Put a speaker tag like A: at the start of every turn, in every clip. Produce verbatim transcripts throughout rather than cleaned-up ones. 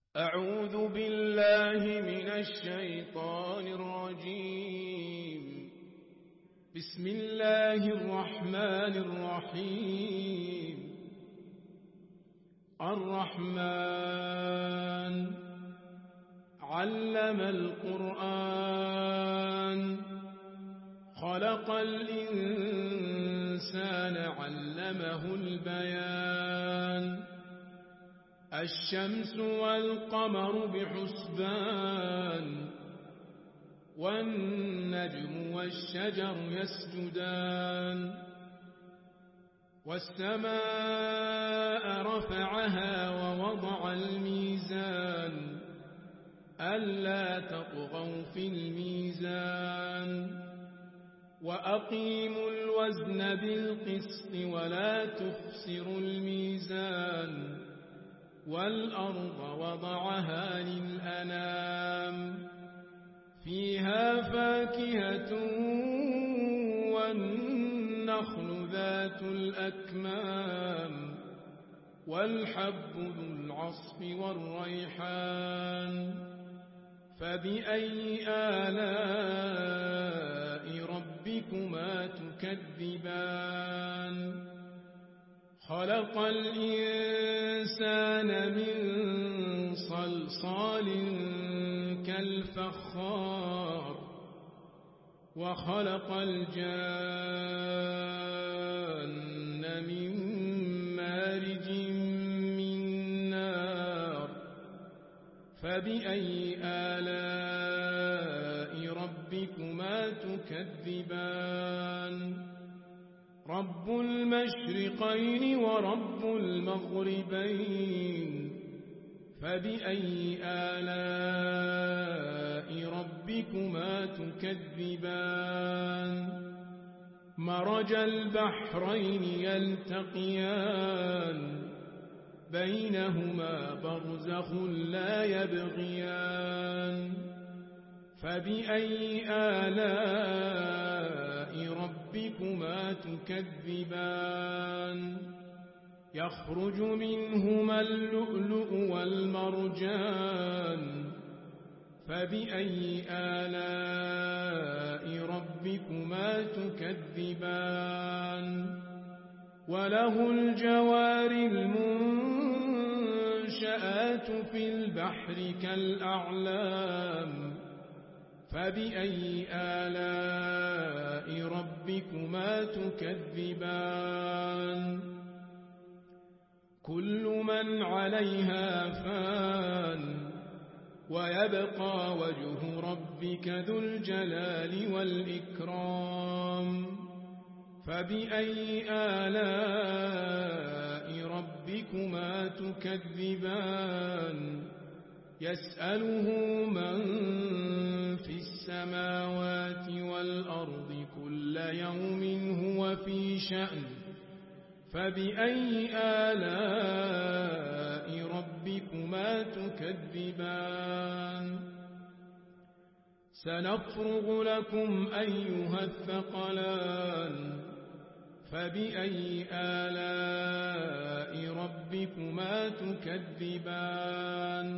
A: أعوذ بالله من الشيطان الرجيم. بسم الله الرحمن الرحيم. الرحمن علم القرآن خلق الإنسان علمه البيان الشمس والقمر بحسبان والنجم والشجر يسجدان والسماء رفعها ووضع الميزان ألا تطغوا في الميزان وأقيموا الوزن بالقسط ولا تخسروا الميزان والأرض وضعها للأنام فيها فاكهة والنخل ذات الأكمام والحب ذو العصف والريحان فبأي آلاء ربكما تكذبان خلق الإنسان من صلصال كالفخار وخلق الجان من مارج من نار فبأي آلاء ربكما تكذبان رب المشرقين ورب المغربين فبأي آلاء ربكما تكذبان مرج البحرين يلتقيان بينهما برزخ لا يبغيان فبأي آلاء ربكما تكذبان يخرج منهما اللؤلؤ والمرجان فبأي آلاء ربكما تكذبان وله الجوار المنشآت في البحر كالأعلام فبأي آلاء ربكما تكذبان كل من عليها فان ويبقى وجه ربك ذو الجلال والإكرام فبأي آلاء ربكما تكذبان يسأله من في السماوات والأرض كل يوم هو في شأن فبأي آلاء ربكما تكذبان سنفرغ لكم أيها الثقلان فبأي آلاء ربكما تكذبان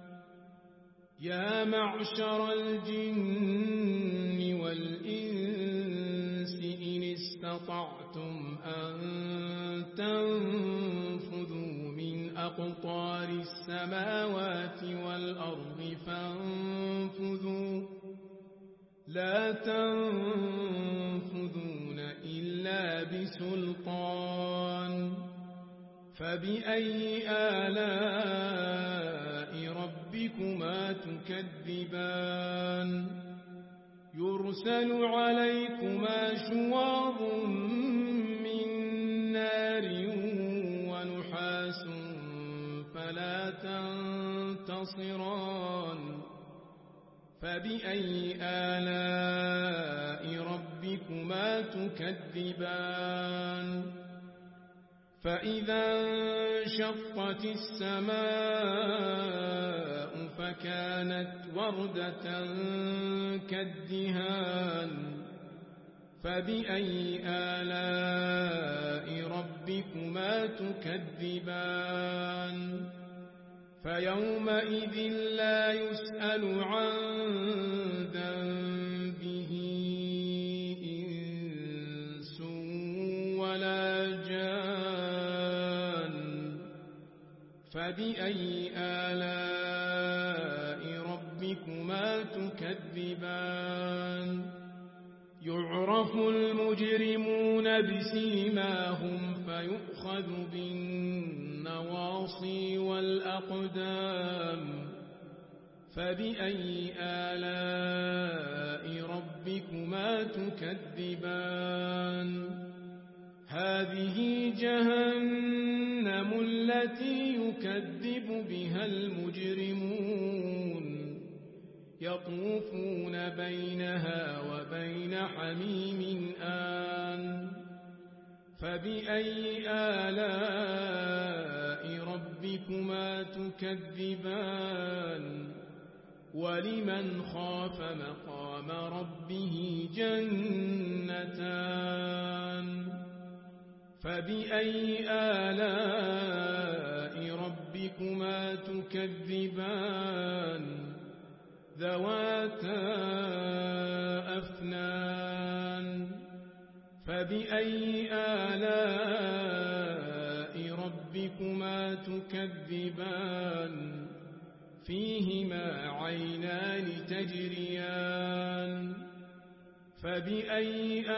A: يا معشر الجن والإنس إن استطعتم أن تنفذوا من أقطار السماوات والأرض فانفذوا لا تنفذون إلا بسلطان فبأي آلاء ربكما تكذبان يرسل عليكما شواظ من نار ونحاس فلا تنتصران فبأي آلاء ربكما تكذبان فإذا انشقت السماء فكانت وردة كالدهان فبأي آلاء ربكما تكذبان فيومئذ لا يسأل عن ذنبه إنس ولا جان فبأي آلاء ربكما تكذبان يعرف المجرمون بسيماهم فيؤخذ بالنواصي والأقدام فبأي آلاء ربكما تكذبان هذه جهنم التي يكذب بها المجرمون يطوفون بينها وبين حميم آن فبأي آلاء ربكما تكذبان ولمن خاف مقام ربه جنتان فبأي آلاء ربكما تكذبان ذواتا أفنان فبأي آلاء ربكما تكذبان فيهما عينان تجريان فبأي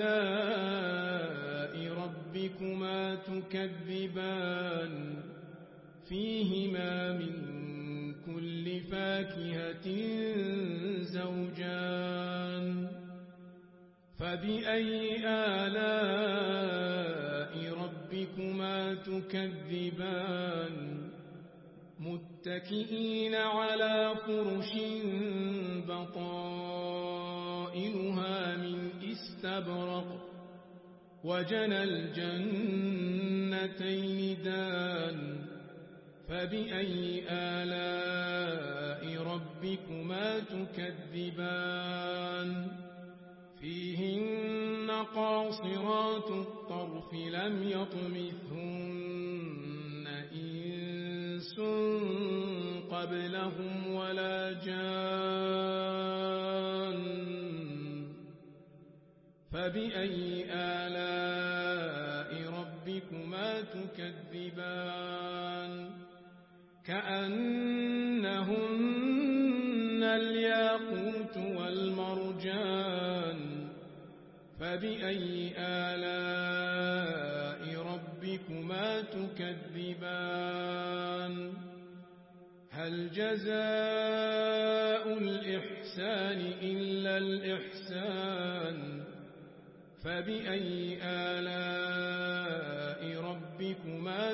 A: آلاء ربكما تكذبان فيهما من كل فاكهة زوجان فبأي آلاء ربكما تكذبان متكئين على فرش بطائنها من استبرق وجنى الجنتين دان فبأي آلاء ربكما تكذبان فيهن قاصرات الطرف لم يطمثهن إنس قبلهم ولا جان فبأي آلاء ربكما تكذبان كأنهن الياقوت والمرجان فبأي آلاء ربكما تكذبان هل جزاء الإحسان إلا الإحسان فبأي آلاء ربكما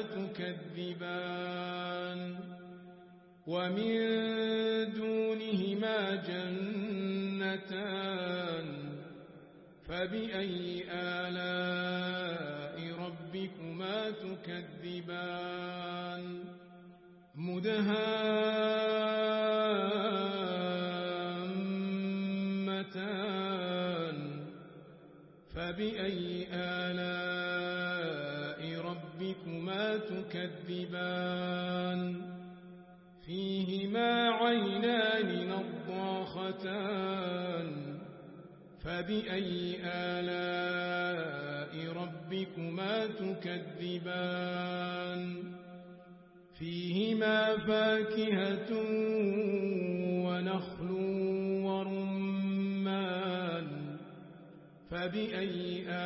A: تكذبان ومن دونهما جنتان فبأي آلاء ربكما تكذبان مدهامتان فبأي آلاء ربكما تكذبان فيهما عينان نضاختان فبأي آلاء ربكما تكذبان فيهما فاكهة ونخل ورمان فبأي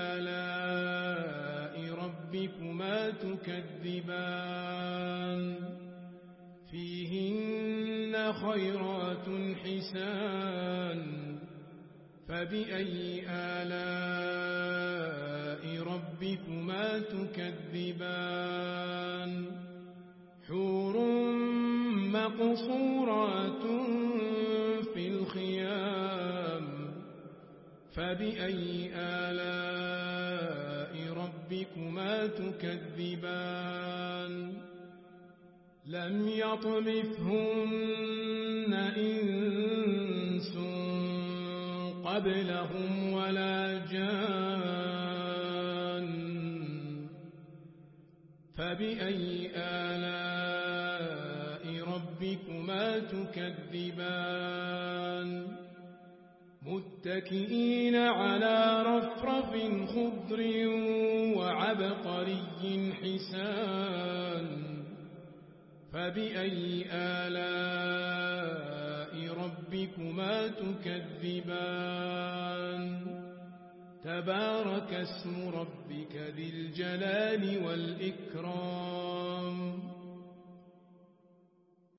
A: آلاء ربكما تكذبان فيهن خيرات حسان فبأي آلاء ربكما تكذبان حور مقصورات في الخيام فبأي آلاء ربكما تكذبان لم يطمثهن إنس قبلهم ولا جان فبأي آلاء ربكما تكذبان متكئين على رفرف خضر وعبقري حسان فبأي آلاء ربكما تكذبان تبارك اسم ربك ذي الجلال والإكرام